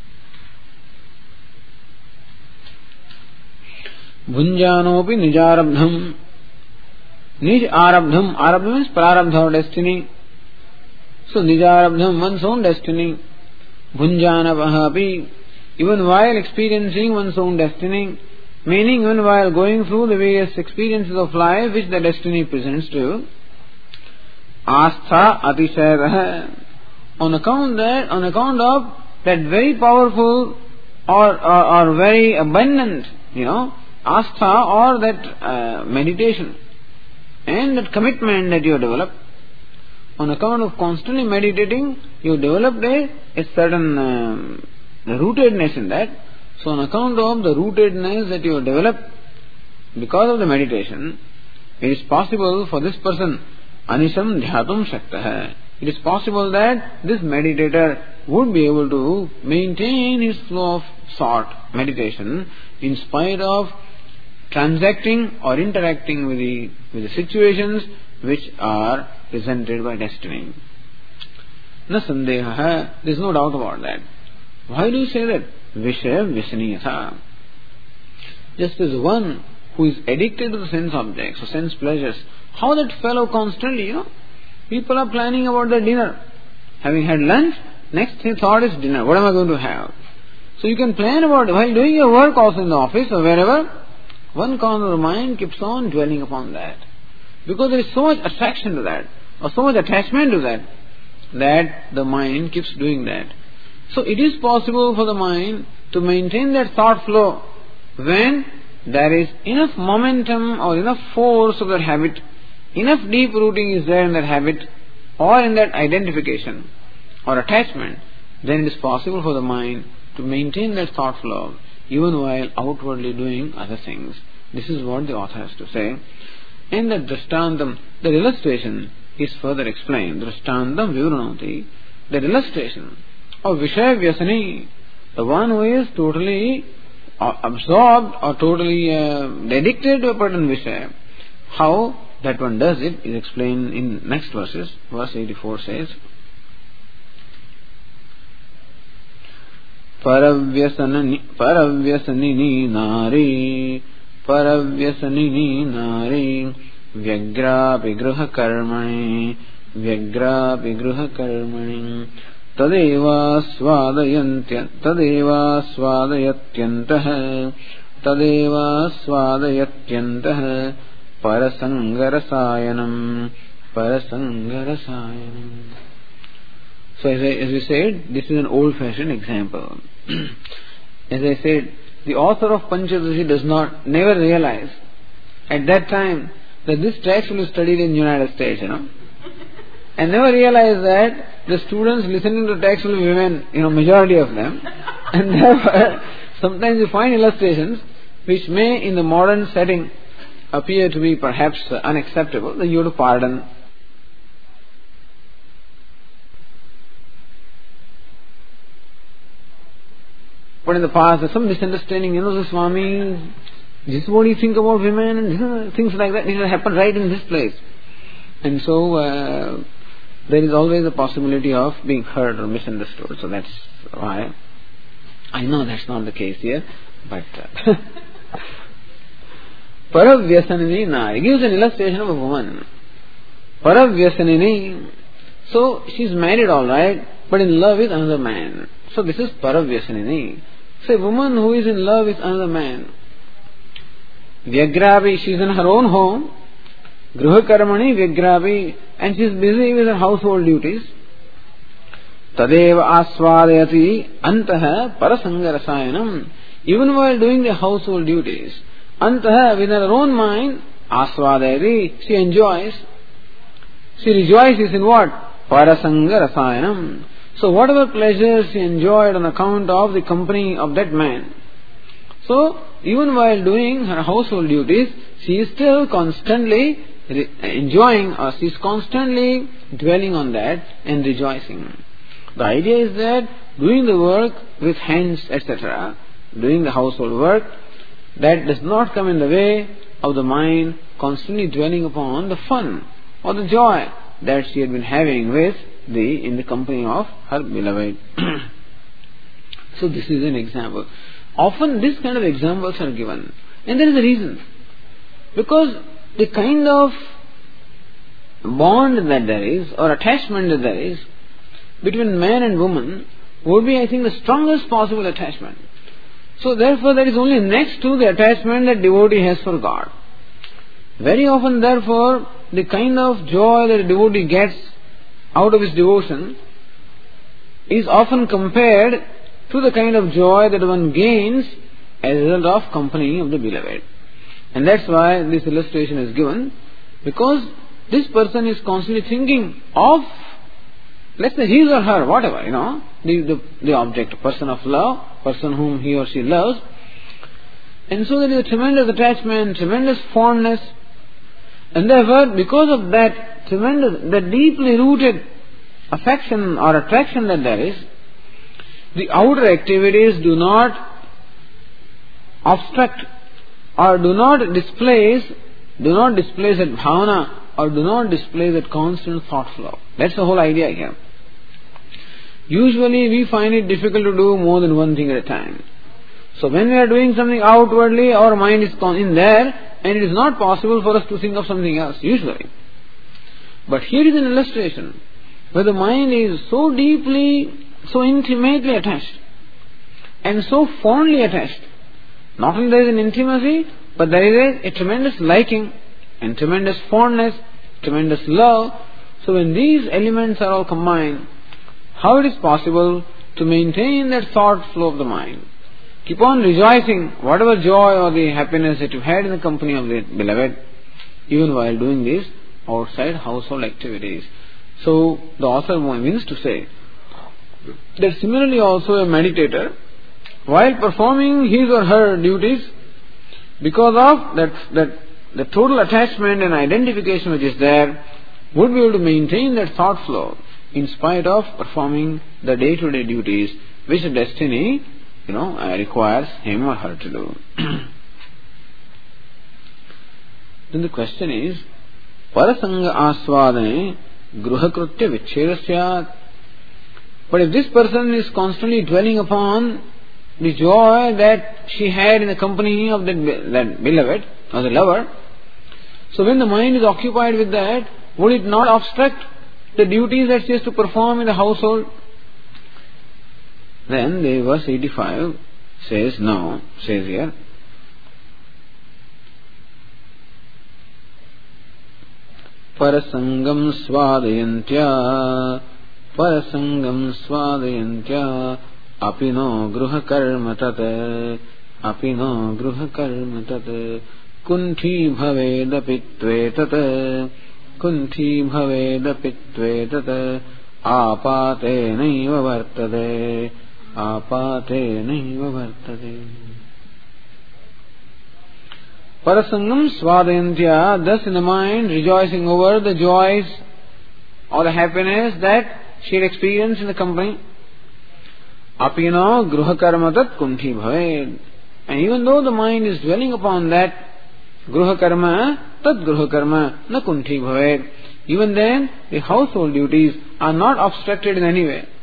Bhunjanopi nijarabdham. Nij arabdham. Arabdham means prarabdha or destiny. So nijarabdham, one's own destiny. Bhunjanapahapi. Even while experiencing one's own destiny, meaning even while going through the various experiences of life which the destiny presents to you, astha atishayatah. On account that, on account of that very powerful or, or, or very abundant, you know, astha or that uh, meditation and that commitment that you have developed, on account of constantly meditating, you have developed a, a certain um, rootedness in that. So on account of the rootedness that you have developed because of the meditation, it is possible for this person, anisham dhyatum shaktah. It is possible that this meditator would be able to maintain his flow of thought, meditation, in spite of transacting or interacting with the, with the situations which are presented by destiny. Na sandeha, there is no doubt about that. Why do you say that? Vishaya vyasaniyatha. Just as one who is addicted to the sense objects or sense pleasures, how that fellow constantly, you know, people are planning about their dinner. Having had lunch, next thought is dinner. What am I going to have? So you can plan about it while doing your work also in the office or wherever. One corner of the mind keeps on dwelling upon that. Because there is so much attraction to that, or so much attachment to that, that the mind keeps doing that. So it is possible for the mind to maintain that thought flow when there is enough momentum or enough force of that habit, enough deep rooting is there in that habit or in that identification or attachment, then it is possible for the mind to maintain that thought flow even while outwardly doing other things. This is what the author has to say. And the drashtantam, the illustration is further explained. Drashtantam vivranoti, the illustration of Vishaya Vyasani, the one who is totally absorbed or totally uh, addicted to a certain Vishaya. How that one does it is explained in next verses. Verse eighty-four says, Paravyasanini Paravyasanini Nari Paravyasanini Nari Vyagrapi Gruha Karmani Vyagrapi Gruha Karmani Tadeva Swadayantya Tadeva Swadayatyantah Tadeva Swadayatyantah Parasangarasayanam Parasangarasayanam. So as, I, as we said, this is an old-fashioned example. As I said, the author of Panchadashi does not, never realize at that time that this text will be studied in the United States, you know. And never realize that the students listening to the text will be women, you know, majority of them. And therefore, sometimes you find illustrations which may in the modern setting appear to be perhaps unacceptable, then you have to pardon. But in the past, there's some misunderstanding, you know, the Swami, this is what you think about women, and you know, things like that. It has happened right in this place. And so, uh, there is always a possibility of being heard or misunderstood. So that's why I know that's not the case here, but uh, Paravyasanini Nari gives an illustration of a woman. Paravyasanini, so she's married all right, but in love with another man. So this is Paravyasanini. So a woman who is in love with another man. Vyagravi, she's in her own home. Gruhakarmani Vyagravi, and she's busy with her household duties. Tadeva aswadayati antaha parasangarasayanam. Even while doing the household duties, antaha, within her own mind, aswadayati, she enjoys. She rejoices in what? Parasangarasayanam. So whatever pleasures she enjoyed on account of the company of that man. So even while doing her household duties, she is still constantly enjoying, or she is constantly dwelling on that and rejoicing. The idea is that doing the work with hands, et cetera, doing the household work, that does not come in the way of the mind constantly dwelling upon the fun or the joy that she had been having with the in the company of her beloved. So this is an example. Often this kind of examples are given, and there is a reason. Because the kind of bond that there is, or attachment that there is, between man and woman would be, I think, the strongest possible attachment. So therefore that is only next to the attachment that devotee has for God. Very often therefore the kind of joy that a devotee gets out of his devotion is often compared to the kind of joy that one gains as a result of company of the beloved. And that's why this illustration is given, because this person is constantly thinking of, let's say his or her, whatever, you know, the, the, the object, person of love, person whom he or she loves. And so there is a tremendous attachment, tremendous fondness. And therefore, because of that tremendous, that deeply rooted affection or attraction that there is, the outer activities do not obstruct or do not displace, do not displace that bhavana, or do not displace that constant thought flow. That's the whole idea here. Usually we find it difficult to do more than one thing at a time. So when we are doing something outwardly, our mind is in there, and it is not possible for us to think of something else, usually. But here is an illustration where the mind is so deeply, so intimately attached, and so fondly attached. Not only there is an intimacy, but there is a, a tremendous liking, and tremendous fondness, tremendous love. So when these elements are all combined, how it is possible to maintain that thought flow of the mind? Keep on rejoicing whatever joy or the happiness that you had in the company of the beloved, even while doing these outside household activities. So the author means to say that similarly also a meditator, while performing his or her duties, because of that, that the total attachment and identification which is there, would be able to maintain that thought flow in spite of performing the day-to-day duties which the destiny, you know, uh, requires him or her to do. Then the question is, parasanga aswadane gruhakritya vichedasya. But if this person is constantly dwelling upon the joy that she had in the company of that, that beloved or the lover, so when the mind is occupied with that, would it not obstruct the duties that she has to perform in the household? Then the verse eighty-five says, no, says here, parasangam swadayantya, parasangam swadayantya, apino gruha karma tat, apino gruha karma tat. Kunthi bhavedapi tvetat Kunthi bhavedapi tvetat Apate naiva vartate Apate naiva vartate. Parasangam svadayantya, thus in the mind rejoicing over the joys or the happiness that she had experienced in the company. Apino gruha karma tat kunthi bhaved. And even though the mind is dwelling upon that gruha karma, tat gruha karma, na kunthi bhaved, even then the household duties are not obstructed in any way.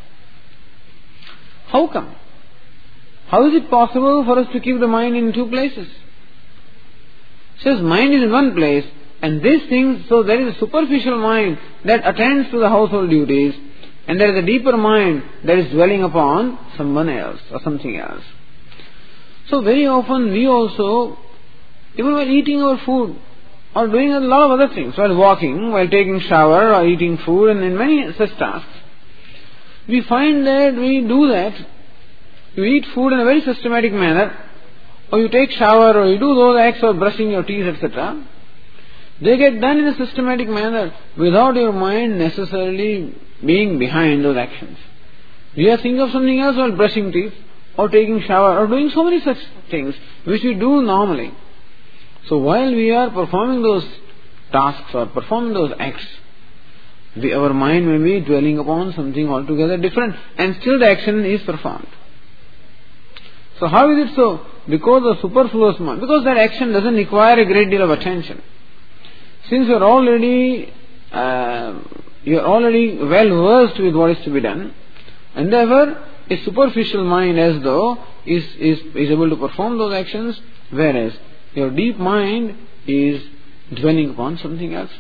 How come? How is it possible for us to keep the mind in two places? Says mind is in one place, and these things, so there is a superficial mind that attends to the household duties, and there is a deeper mind that is dwelling upon someone else or something else. So very often we also, even while eating our food or doing a lot of other things, while walking, while taking shower or eating food and in many such tasks, we find that we do that. You eat food in a very systematic manner, or you take shower, or you do those acts of brushing your teeth, et cetera. They get done in a systematic manner without your mind necessarily being behind those actions. We are thinking of something else while brushing teeth, or taking shower, or doing so many such things which we do normally. So while we are performing those tasks or performing those acts, we, our mind may be dwelling upon something altogether different, and still the action is performed. So how is it so? Because of superfluous mind, because that action doesn't require a great deal of attention. Since you are already uh, you are already well versed with what is to be done, and therefore a superficial mind as though is, is, is able to perform those actions, whereas your deep mind is dwelling upon something else.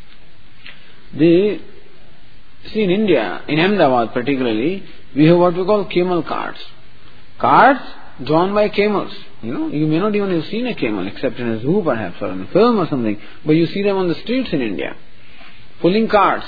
They see in India, in Ahmedabad particularly, we have what we call camel carts. Carts drawn by camels. You know, you may not even have seen a camel except in a zoo perhaps or in a film or something, but you see them on the streets in India, pulling carts.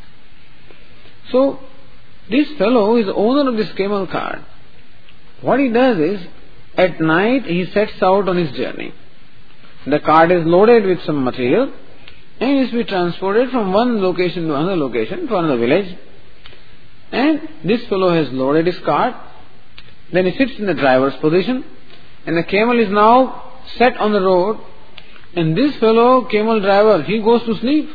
So, this fellow is the owner of this camel cart. What he does is, at night he sets out on his journey. The cart is loaded with some material and is to be transported from one location to another location, to another village. And this fellow has loaded his cart. Then he sits in the driver's position, and the camel is now set on the road, and this fellow, camel driver, he goes to sleep.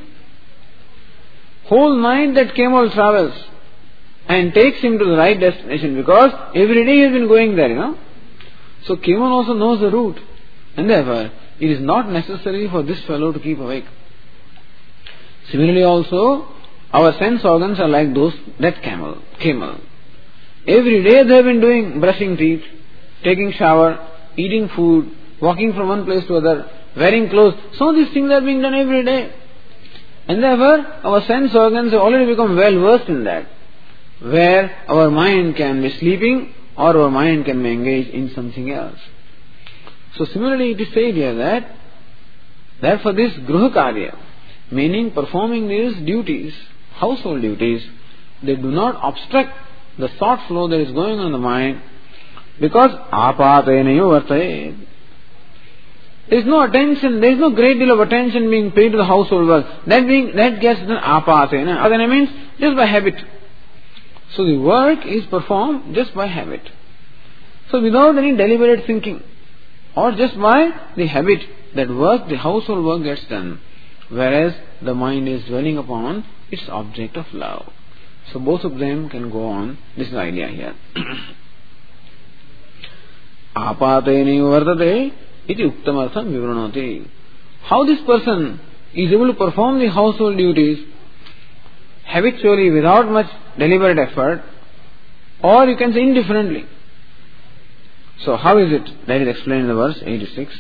Whole night that camel travels and takes him to the right destination, because every day he has been going there, you know. So camel also knows the route, and therefore it is not necessary for this fellow to keep awake. Similarly also, our sense organs are like those, that camel, camel. Every day they have been doing brushing teeth, taking shower, eating food, walking from one place to another, wearing clothes. So these things are being done every day. And therefore, our sense organs have already become well versed in that, where our mind can be sleeping or our mind can be engaged in something else. So similarly it is said here that, that for this gruha karya, meaning performing these duties, household duties, they do not obstruct the thought flow that is going on in the mind, because apatena vartate. There is no attention, there is no great deal of attention being paid to the household work. That being, that gets done apatena. Apatena means just by habit. So the work is performed just by habit. So without any deliberate thinking, or just by the habit, that work, the household work gets done, whereas the mind is dwelling upon its object of love. So both of them can go on. This is the idea here. Apatena vartate iti uktamartham vivranoti. How this person is able to perform the household duties habitually without much deliberate effort, or you can say indifferently. So how is it? That is explained in the verse eighty-six.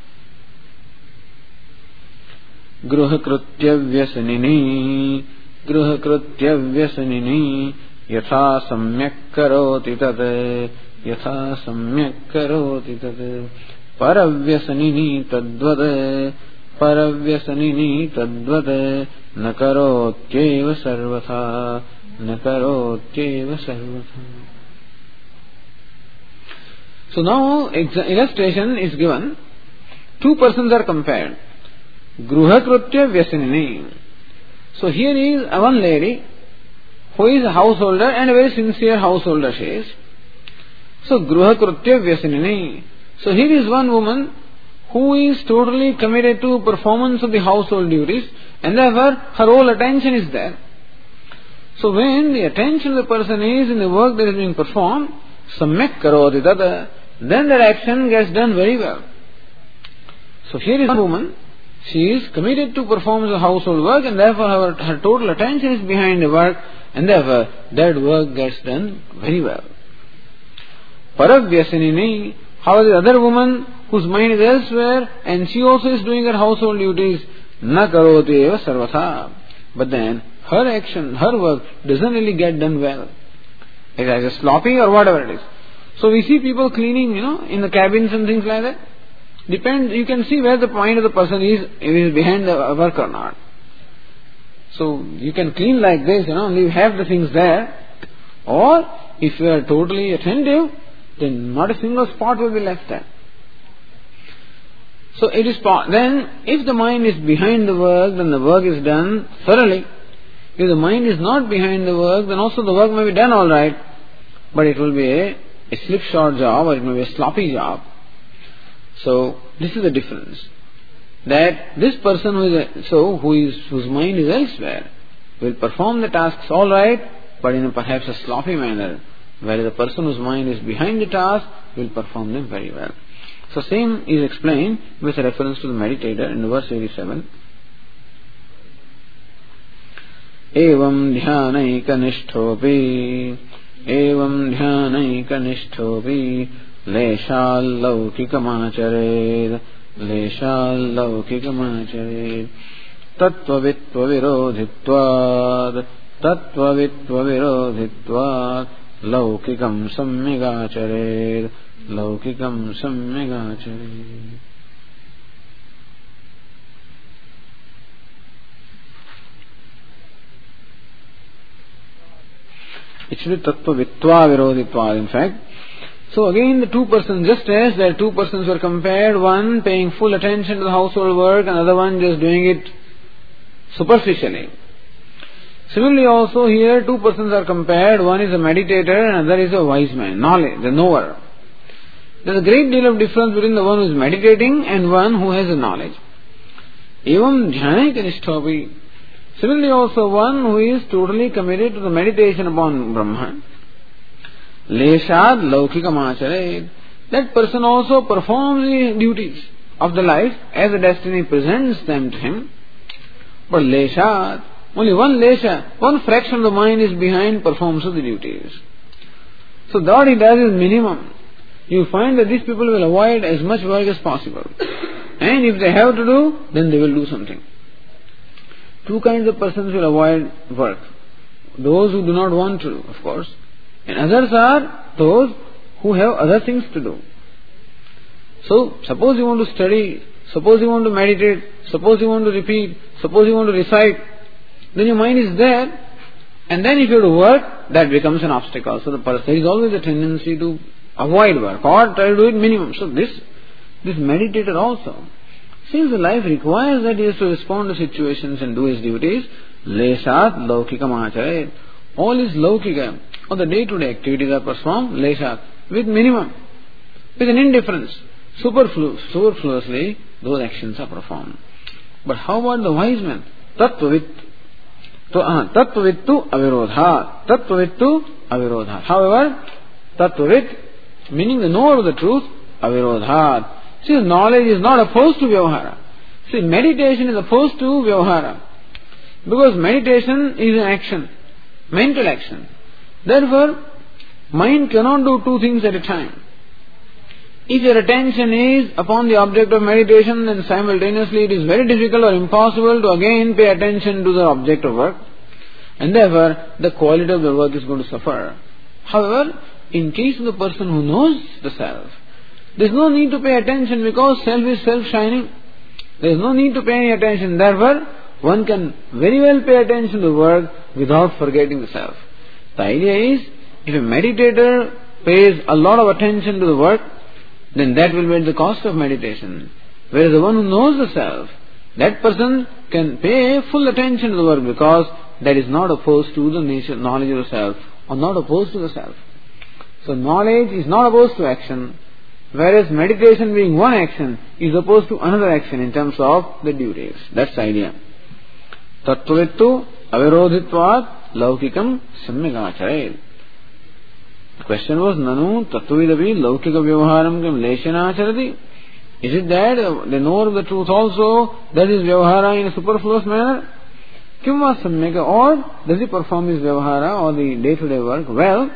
Gruhakritya vyasanini Gruhakritya vyasanini Yatha samyak karoti tat Yatha samyak karoti tat Paravyasanini tadvad Paravyasanini tadvad Nakarotyeva sarvatha Nakarotyeva sarvatha. So now illustration is given two persons are compared. Gruhakrutya Vyasinini. So here is one lady who is a householder and a very sincere householder she is. So Gruhakrutya Vyasinini. So here is one woman who is totally committed to performance of the household duties, and therefore her whole attention is there. So when the attention of the person is in the work that is being performed, samyak karoti tada, then that action gets done very well. So here is a woman, she is committed to perform the household work, and therefore her, her total attention is behind the work, and therefore that work gets done very well. Paravyasinini, how is the other woman whose mind is elsewhere, and she also is doing her household duties, na karoti eva sarvatha. But then her action, her work doesn't really get done well. It is either sloppy or whatever it is. So we see people cleaning, you know, in the cabins and things like that. Depends, you can see where the mind of the person is, if he is behind the work or not. So you can clean like this, you know, and you have the things there. Or if you are totally attentive, then not a single spot will be left there. So it is, then if the mind is behind the work, then the work is done thoroughly. If the mind is not behind the work, then also the work may be done all right, but it will be a, a slipshod job, or it may be a sloppy job. So this is the difference. That this person who is so who is whose mind is elsewhere will perform the tasks all right, but in a perhaps a sloppy manner, whereas the person whose mind is behind the task will perform them very well. So same is explained with reference to the meditator in verse eighty-seven. Evam dhyanayika nishthopi evam dhyanayika nishthopi leshal laukikamachared leshal laukikamachared tattvavitva virodhitvad tattvavitva virodhitvad laukikam samyagachared laukikam samyagachared. It should be tattva vitva virodhitva, in fact. So again the two persons, just as the two persons were compared, one paying full attention to the household work, another one just doing it superficially. Similarly also here two persons are compared, one is a meditator and another is a wise man, knowledge, the knower. There is a great deal of difference between the one who is meditating and one who has a knowledge. Evam dhyanayika nishthopi. Similarly also one who is totally committed to the meditation upon Brahman. Leshad laukikamacharet. That person also performs the duties of the life as the destiny presents them to him. But leshad, only one lesha, one fraction of the mind is behind performance of the duties. So what he does is minimum. You find that these people will avoid as much work as possible. And if they have to do, then they will do something. Two kinds of persons will avoid work. Those who do not want to, of course. And others are those who have other things to do. So, suppose you want to study, suppose you want to meditate, suppose you want to repeat, suppose you want to recite, then your mind is there, and then if you have to work, that becomes an obstacle. So the person, there is always a tendency to avoid work or try to do it minimum. So this, this meditator also, since the life requires that he has to respond to situations and do his duties, leshat laukikam acharet. All his laukika, or the day-to-day activities are performed, leshat, with minimum, with an indifference. Superfluous, superfluously, those actions are performed. But how about the wise man? Tattvavit. Tattvavittu avirodha. Tattvavittu avirodha. However, tattvavit, meaning the knower of the truth, avirodha. See, knowledge is not opposed to vyavahara. See, meditation is opposed to vyavahara. Because meditation is an action, mental action. Therefore, mind cannot do two things at a time. If your attention is upon the object of meditation, then simultaneously it is very difficult or impossible to again pay attention to the object of work. And therefore, the quality of the work is going to suffer. However, in case of the person who knows the self, there is no need to pay attention because self is self-shining. There is no need to pay any attention. Therefore, one can very well pay attention to the work without forgetting the self. The idea is, if a meditator pays a lot of attention to the work, then that will be at the cost of meditation. Whereas the one who knows the self, that person can pay full attention to the work because that is not opposed to the nature, knowledge of the self, or not opposed to the self. So knowledge is not opposed to action, whereas meditation being one action is opposed to another action in terms of the duties. That's the idea. Tattvavittu avirodhitvat laukikam samyagacharet. The question was, Nanu tattvavidapi laukika vyavaharam kam leshanacharati. Is it that the knower of the truth also does his vyavahara in a superfluous manner? Kim va samyaka, or does he perform his vyavahara or the day-to-day work well?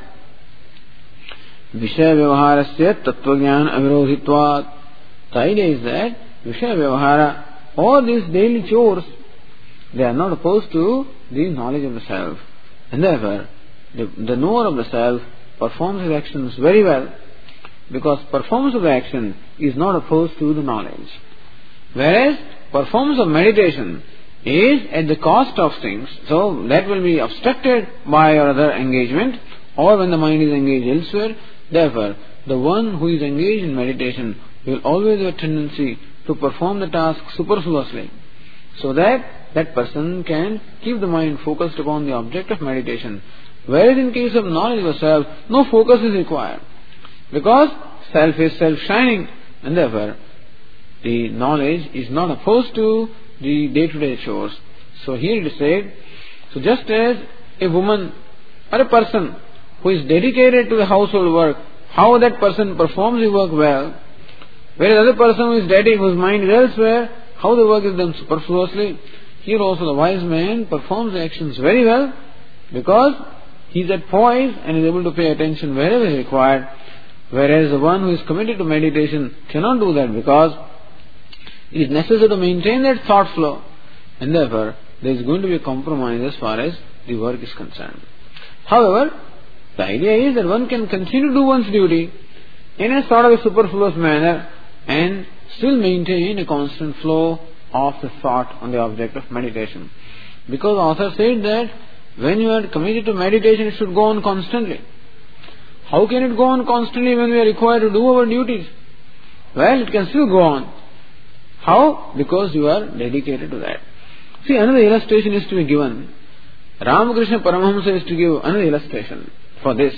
Vishaya vyavaharasya tattvajnana avirodhitvat. The idea is that Vishaya vyavahara, all these daily chores, they are not opposed to the knowledge of the self. And therefore, the, the knower of the self performs his actions very well, because performance of the action is not opposed to the knowledge. Whereas performance of meditation is at the cost of things, so that will be obstructed by your other engagement, or when the mind is engaged elsewhere. Therefore, the one who is engaged in meditation will always have a tendency to perform the task superfluously, so that that person can keep the mind focused upon the object of meditation. Whereas in case of knowledge of self, no focus is required, because self is self-shining, and therefore the knowledge is not opposed to the day-to-day chores. So here it is said, so just as a woman or a person who is dedicated to the household work, how that person performs the work well, whereas other person who is dedicated, whose mind is elsewhere, how the work is done superfluously. Here also the wise man performs the actions very well, because he is at poise and is able to pay attention wherever is required, whereas the one who is committed to meditation cannot do that, because it is necessary to maintain that thought flow, and therefore there is going to be a compromise as far as the work is concerned. However, the idea is that one can continue to do one's duty in a sort of a superfluous manner and still maintain a constant flow of the thought on the object of meditation. Because the author said that when you are committed to meditation, it should go on constantly. How can it go on constantly when we are required to do our duties? Well, it can still go on. How? Because you are dedicated to that. See, another illustration is to be given. Ramakrishna Paramahamsa is to give another illustration for this.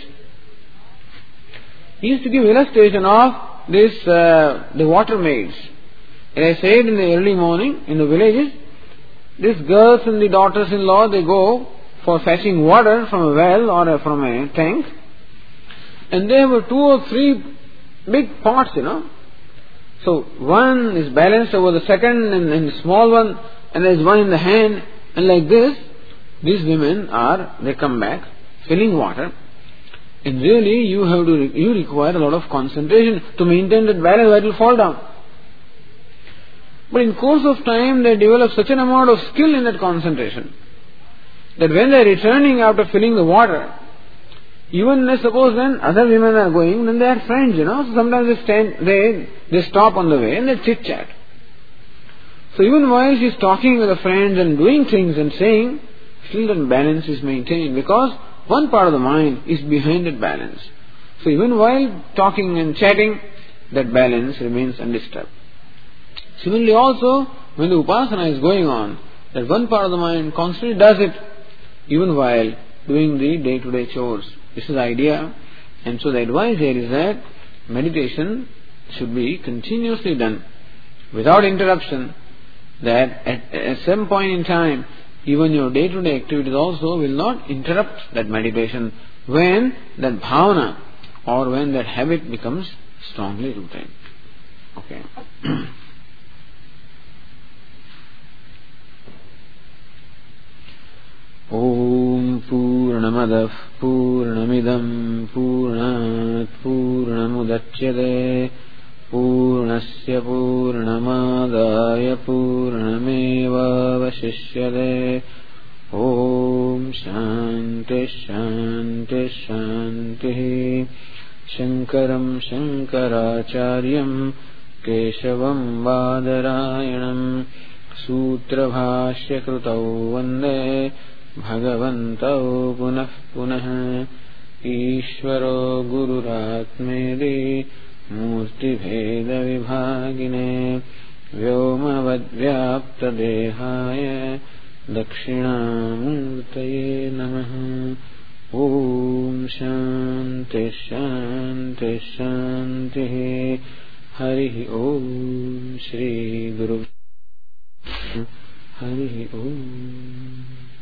He is to give illustration of this, uh, the water maids. As I said in the early morning, in the villages, these girls and the daughters-in-law, they go for fetching water from a well or from a tank, and they have two or three big pots, you know. So one is balanced over the second and, and the small one, and there is one in the hand, and like this, these women are, they come back filling water, and really you have to, you require a lot of concentration to maintain that balance, or it will fall down. But in course of time, they develop such an amount of skill in that concentration that when they are returning after filling the water, even let's suppose when other women are going, then they are friends, you know. So sometimes they stand, they they stop on the way and they chit chat. So even while she is talking with her friends and doing things and saying, still that balance is maintained, because one part of the mind is behind that balance. So even while talking and chatting, that balance remains undisturbed. Similarly also, when the upasana is going on, that one part of the mind constantly does it, even while doing the day-to-day chores. This is the idea. And so the advice here is that meditation should be continuously done, without interruption, that at, at some point in time, even your day-to-day activities also will not interrupt that meditation when that bhavana or when that habit becomes strongly rooted. Okay. Om Purnamadah Purnamidam Purnat Purnamudachyate Purnasya Purnamadaya Purnameva Vashishyate. Om Shanti Shanti Shanti. Shankaram Shankaracharyam Keshavam Badarayanam Sutra Bhashya Krutau Vande Bhagavantau Punah Punah. Ishvaro Gururatmedi Murti Bheda Vibhagine व्योमवद्व्याप्तदेहाय दक्षिणामूर्तये नमः। ओम शांति शांति शांति। हरि ओम। श्री गुरु हरि ओम।